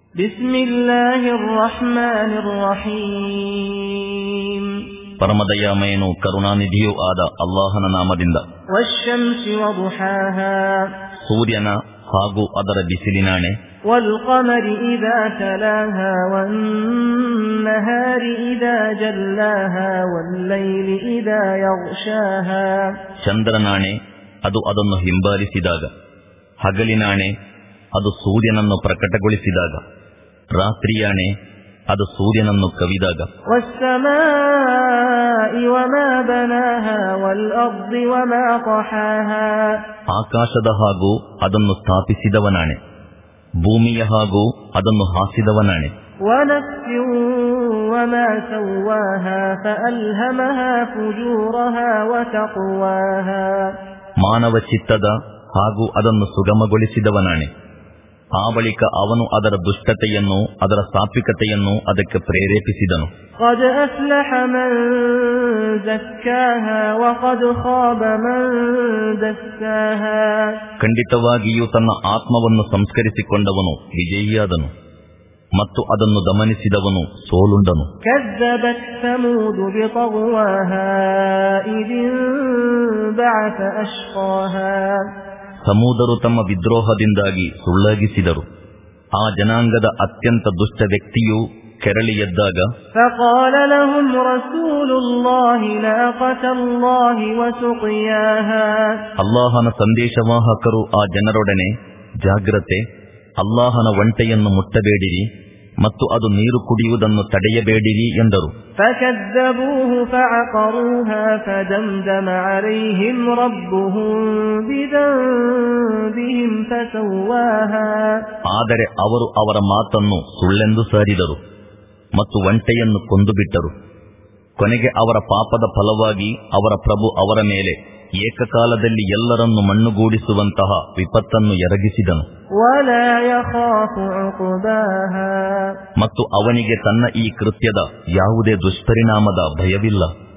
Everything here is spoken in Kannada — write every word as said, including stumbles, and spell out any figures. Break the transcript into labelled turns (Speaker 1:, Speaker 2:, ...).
Speaker 1: ಬಿಸ್ಮಿಲ್ಲಾಹಿರ್ ರಹ್ಮಾನಿರ್ ರಹೀಮ್.
Speaker 2: ಪರಮದಯಾಮಯನು ಕರುಣಾನಿಧಿಯೂ ಆದ ಅಲ್ಲಾಹನ ನಾಮದಿಂದ.
Speaker 1: ವಶ್ಶಂಸಿ ವದುಹಾಹಾ.
Speaker 2: ಸೂರ್ಯನ ಹಾಗೂ ಅದರ ಬಿಸಿಲಿನಾಣೆ.
Speaker 1: ವಲ್ಕಮರಿ ಇದಾ ತಲಾಹಾ ವನ್ನಹಾರಿ ಇದಾ ಜಲ್ಲಾಹಾ ವಲ್ಲೈಲಿ ಇದಾ ಯಗ್ಶಾಹಾ.
Speaker 2: ಚಂದ್ರನಾಣೆ, ಅದು ಅದನ್ನು ಹಿಂಬಾಲಿಸಿದಾಗ. ಹಗಲಿನಾಣೆ, ಅದು ಸೂರ್ಯನನ್ನು ಪ್ರಕಟಗೊಳಿಸಿದಾಗ. ರಾತ್ರಿಯಾಣೆ, ಅದು ಸೂರ್ಯನನ್ನು ಕವಿದಾಗ.
Speaker 1: ವಸ್ಸಮಾಇ ವಮಾ ಬನಾಹಾ ವಲ್ಅರ್ದಿ ವಮಾ ತಹಾಹಾ.
Speaker 2: ಆಕಾಶದ ಹಾಗೂ ಅದನ್ನು ಸ್ಥಾಪಿಸಿದವನಾಣೆ, ಭೂಮಿಯ ಹಾಗೂ ಅದನ್ನು ಹಾಸಿದವನಾಣೆ.
Speaker 1: ವನಫ್ಸಿನ್ ವಮಾ ಸವ್ವಾಹಾ ಫಅಲ್ಹಮಹಾ ಫುಜೂರಹಾ ವತಕ್ವಾಹಾ.
Speaker 2: ಮಾನವ ಚಿತ್ತದ ಹಾಗೂ ಅದನ್ನು ಸುಗಮಗೊಳಿಸಿದವನಾಣೆ. ಆ ಬಳಿಕ ಅವನು ಅದರ ದುಷ್ಟತೆಯನ್ನು ಅದರ ಸಾತ್ವಿಕತೆಯನ್ನು ಅದಕ್ಕೆ ಪ್ರೇರೇಪಿಸಿದನು.
Speaker 1: قد أفلح من زكاها وقد خاب من دساها.
Speaker 2: ಖಂಡಿತವಾಗಿಯೂ ತನ್ನ ಆತ್ಮವನ್ನು ಸಂಸ್ಕರಿಸಿಕೊಂಡವನು ವಿಜಯಿಯಾದನು ಮತ್ತು ಅದನ್ನು ದಮನಿಸಿದವನು ಸೋಲುಂಡನು.
Speaker 1: كذبت ثمود بطغواها إذ انبعث أشقاها.
Speaker 2: ಸಮೂದರು ತಮ್ಮ ವಿದ್ರೋಹದಿಂದಾಗಿ ಸುಳ್ಳಾಗಿಸಿದರು. ಆ ಜನಾಂಗದ ಅತ್ಯಂತ ದುಷ್ಟ ವ್ಯಕ್ತಿಯು ಕೆರಳಿ ಎದ್ದಾಗ,
Speaker 1: فقال لهم رسول الله ناقة الله وسقياها.
Speaker 2: ಅಲ್ಲಾಹನ ಸಂದೇಶವಾಹಕರು ಆ ಜನರೊಡನೆ, ಜಾಗ್ರತೆ, ಅಲ್ಲಾಹನ ಒಂಟೆಯನ್ನು ಮುಟ್ಟಬೇಡಿರಿ ಮತ್ತು ಅದು ನೀರು ಕುಡಿಯುವುದನ್ನು ತಡೆಯಬೇಡಿರಿ ಎಂದರು.
Speaker 1: فكذبوه فعقروها فدمدم عليهم ربهم بذنبهم فسواها.
Speaker 2: ಆದರೆ ಅವರು ಅವರ ಮಾತನ್ನು ಸುಳ್ಳೆಂದು ಸಾರಿದರು ಮತ್ತು ಒಂಟೆಯನ್ನು ಕೊಂದುಬಿಟ್ಟರು. ಕೊನೆಗೆ ಅವರ ಪಾಪದ ಫಲವಾಗಿ ಅವರ ಪ್ರಭು ಅವರ ಮೇಲೆ ಏಕಕಾಲದಲ್ಲಿ ಎಲ್ಲರನ್ನು ಮಣ್ಣುಗೂಡಿಸುವಂತಹ ವಿಪತ್ತನ್ನು ಎರಗಿಸಿದನು. ಮತ್ತು ಅವನಿಗೆ ತನ್ನ ಈ ಕೃತ್ಯದ ಯಾವುದೇ ದುಷ್ಪರಿಣಾಮದ ಭಯವಿಲ್ಲ.